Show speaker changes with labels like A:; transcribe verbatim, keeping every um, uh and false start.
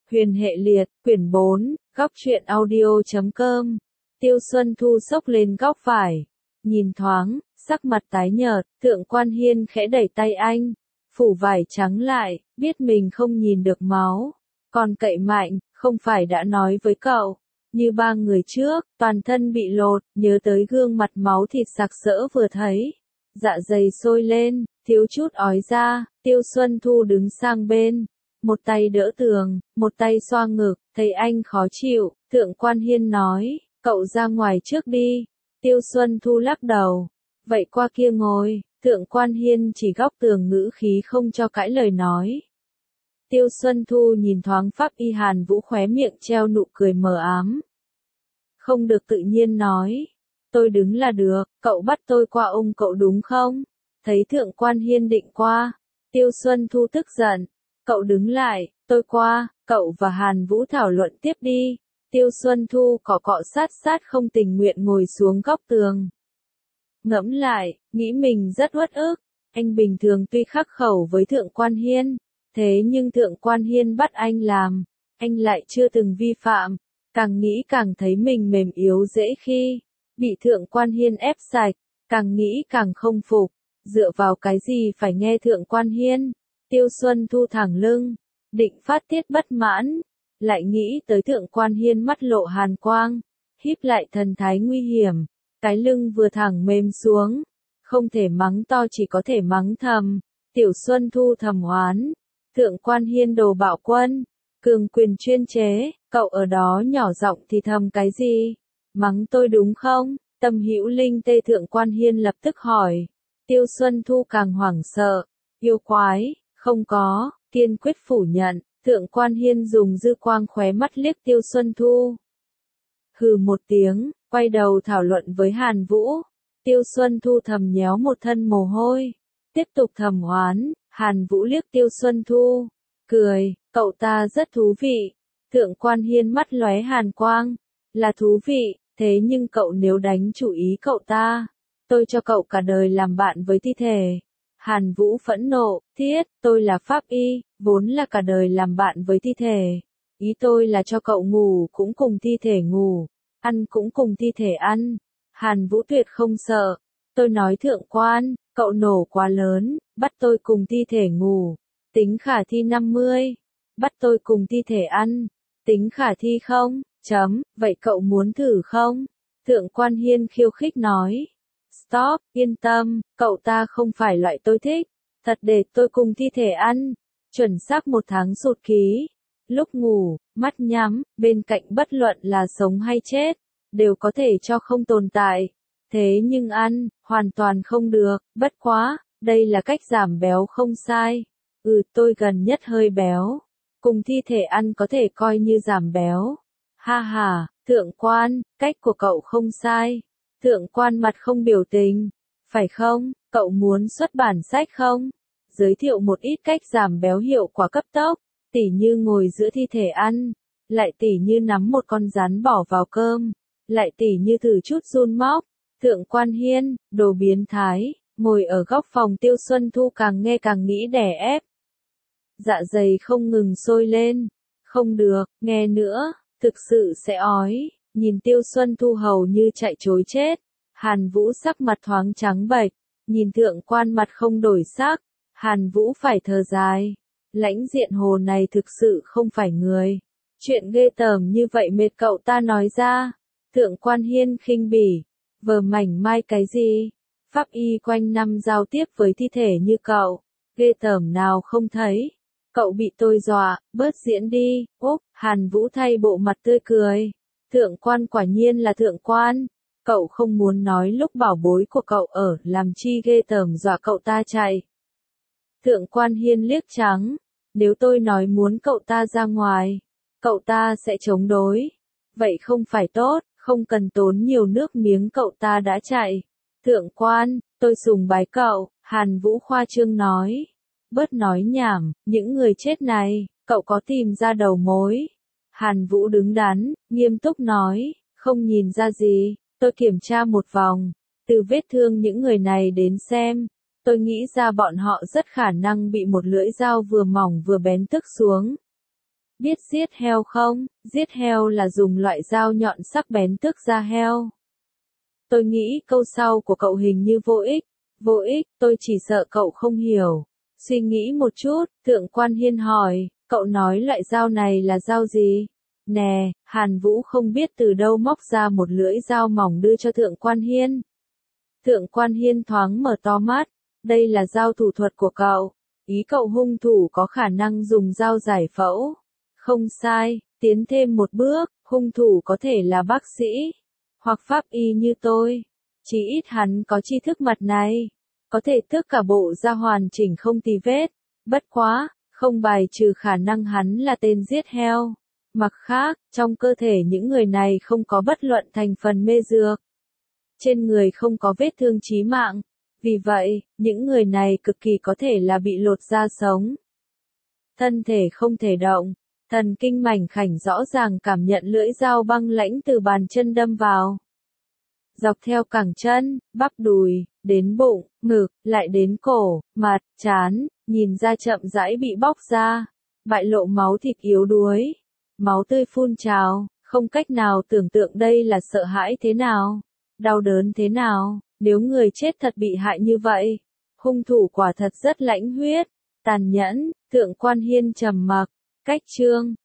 A: Huyền hệ liệt, quyển bốn, góc truyện audio chấm com. Tiêu Xuân Thu xốc lên góc phải, nhìn thoáng, sắc mặt tái nhợt, Thượng Quan Hiên khẽ đẩy tay anh, phủ vải trắng lại, biết mình không nhìn được máu. Còn cậy mạnh, không phải đã nói với cậu, như ba người trước, toàn thân bị lột, nhớ tới gương mặt máu thịt sặc sỡ vừa thấy. Dạ dày sôi lên, thiếu chút ói ra, Tiêu Xuân Thu đứng sang bên, một tay đỡ tường, một tay xoa ngực, thấy anh khó chịu, Thượng Quan Hiên nói, cậu ra ngoài trước đi. Tiêu Xuân Thu lắc đầu, vậy qua kia ngồi, Thượng Quan Hiên chỉ góc tường ngữ khí không cho cãi lời nói. Tiêu Xuân Thu nhìn thoáng Pháp Y Hàn Vũ khóe miệng treo nụ cười mờ ám. Không được tự nhiên nói, tôi đứng là được, cậu bắt tôi qua ôm cậu đúng không? Thấy Thượng Quan Hiên định qua, Tiêu Xuân Thu tức giận, cậu đứng lại, tôi qua, cậu và Hàn Vũ thảo luận tiếp đi. Tiêu Xuân Thu cọ cọ sát sát không tình nguyện ngồi xuống góc tường. Ngẫm lại, nghĩ mình rất uất ức, anh bình thường tuy khắc khẩu với Thượng Quan Hiên, thế nhưng Thượng Quan Hiên bắt anh làm, anh lại chưa từng vi phạm, càng nghĩ càng thấy mình mềm yếu dễ khi bị Thượng Quan Hiên ép sạch, càng nghĩ càng không phục, dựa vào cái gì phải nghe Thượng Quan Hiên. Tiêu Xuân Thu thẳng lưng, định phát tiết bất mãn, lại nghĩ tới Thượng Quan Hiên mắt lộ hàn quang, híp lại thần thái nguy hiểm, cái lưng vừa thẳng mềm xuống, không thể mắng to chỉ có thể mắng thầm. Tiểu Xuân Thu thầm oán, Thượng Quan Hiên đồ bạo quân, cường quyền chuyên chế, cậu ở đó nhỏ giọng thì thầm cái gì? Mắng tôi đúng không? Tâm Hữu Linh tê Thượng Quan Hiên lập tức hỏi. Tiêu Xuân Thu càng hoảng sợ, yêu quái, không có, kiên quyết phủ nhận. Thượng Quan Hiên dùng dư quang khóe mắt liếc Tiêu Xuân Thu. Hừ một tiếng, quay đầu thảo luận với Hàn Vũ. Tiêu Xuân Thu thầm nhéo một thân mồ hôi, tiếp tục thầm oán. Hàn Vũ liếc Tiêu Xuân Thu, cười, cậu ta rất thú vị. Thượng Quan Hiên mắt lóe hàn quang, là thú vị, thế nhưng cậu nếu đánh chủ ý cậu ta, tôi cho cậu cả đời làm bạn với thi thể. Hàn Vũ phẫn nộ, thiết, tôi là Pháp Y, vốn là cả đời làm bạn với thi thể. Ý tôi là cho cậu ngủ cũng cùng thi thể ngủ, ăn cũng cùng thi thể ăn. Hàn Vũ tuyệt không sợ, tôi nói Thượng Quan, cậu nổ quá lớn, bắt tôi cùng thi thể ngủ, tính khả thi năm mươi, bắt tôi cùng thi thể ăn, tính khả thi không, chấm, vậy cậu muốn thử không? Thượng Quan Hiên khiêu khích nói. Stop, yên tâm, cậu ta không phải loại tôi thích, thật để tôi cùng thi thể ăn, chuẩn xác một tháng sụt ký. Lúc ngủ, mắt nhắm, bên cạnh bất luận là sống hay chết, đều có thể cho không tồn tại. Thế nhưng ăn, hoàn toàn không được, bất quá, đây là cách giảm béo không sai. Ừ, tôi gần nhất hơi béo, cùng thi thể ăn có thể coi như giảm béo. Ha ha, Thượng Quan, cách của cậu không sai. Thượng Quan mặt không biểu tình, phải không, cậu muốn xuất bản sách không? Giới thiệu một ít cách giảm béo hiệu quả cấp tốc, tỉ như ngồi giữa thi thể ăn, lại tỉ như nắm một con rắn bỏ vào cơm, lại tỉ như thử chút run móc. Thượng Quan Hiên, đồ biến thái, ngồi ở góc phòng Tiêu Xuân Thu càng nghe càng nghĩ đè ép. Dạ dày không ngừng sôi lên, không được, nghe nữa, thực sự sẽ ói. Nhìn Tiêu Xuân Thu hầu như chạy trối chết, Hàn Vũ sắc mặt thoáng trắng bệch, nhìn Thượng Quan mặt không đổi sắc, Hàn Vũ phải thở dài, lãnh diện hồ này thực sự không phải người. Chuyện ghê tởm như vậy mệt cậu ta nói ra. Thượng Quan Hiên khinh bỉ, vờ mảnh mai cái gì? Pháp Y quanh năm giao tiếp với thi thể như cậu, ghê tởm nào không thấy. Cậu bị tôi dọa, bớt diễn đi. Úp, Hàn Vũ thay bộ mặt tươi cười. Thượng Quan quả nhiên là Thượng Quan, cậu không muốn nói lúc bảo bối của cậu ở, làm chi ghê tởm dọa cậu ta chạy. Thượng Quan Hiên liếc trắng, nếu tôi nói muốn cậu ta ra ngoài, cậu ta sẽ chống đối, vậy không phải tốt, không cần tốn nhiều nước miếng cậu ta đã chạy. Thượng Quan, tôi sùng bái cậu, Hàn Vũ khoa trương nói, bớt nói nhảm, những người chết này, cậu có tìm ra đầu mối. Hàn Vũ đứng đắn, nghiêm túc nói, không nhìn ra gì, tôi kiểm tra một vòng, từ vết thương những người này đến xem, tôi nghĩ ra bọn họ rất khả năng bị một lưỡi dao vừa mỏng vừa bén tức xuống. Biết giết heo không? Giết heo là dùng loại dao nhọn sắc bén tước da heo. Tôi nghĩ câu sau của cậu hình như vô ích. Vô ích, tôi chỉ sợ cậu không hiểu. Suy nghĩ một chút, Thượng Quan Hiên hỏi, cậu nói loại dao này là dao gì? Nè, Hàn Vũ không biết từ đâu móc ra một lưỡi dao mỏng đưa cho Thượng Quan Hiên. Thượng Quan Hiên thoáng mở to mắt, đây là dao thủ thuật của cậu. Ý cậu hung thủ có khả năng dùng dao giải phẫu. Không sai, tiến thêm một bước, hung thủ có thể là bác sĩ, hoặc pháp y như tôi. Chỉ ít hắn có tri thức mặt này, có thể tước cả bộ da hoàn chỉnh không tì vết. Bất quá, không bài trừ khả năng hắn là tên giết heo. Mặt khác, trong cơ thể những người này không có bất luận thành phần mê dược. Trên người không có vết thương chí mạng. Vì vậy, những người này cực kỳ có thể là bị lột da sống. Thân thể không thể động, thần kinh mảnh khảnh rõ ràng cảm nhận lưỡi dao băng lãnh từ bàn chân đâm vào. Dọc theo cẳng chân, bắp đùi, đến bụng, ngực, lại đến cổ, mặt, trán, nhìn da chậm rãi bị bóc ra, bại lộ máu thịt yếu đuối. Máu tươi phun trào, không cách nào tưởng tượng đây là sợ hãi thế nào, đau đớn thế nào, nếu người chết thật bị hại như vậy. Hung thủ quả thật rất lãnh huyết, tàn nhẫn. Thượng Quan Hiên trầm mặc, cách chương.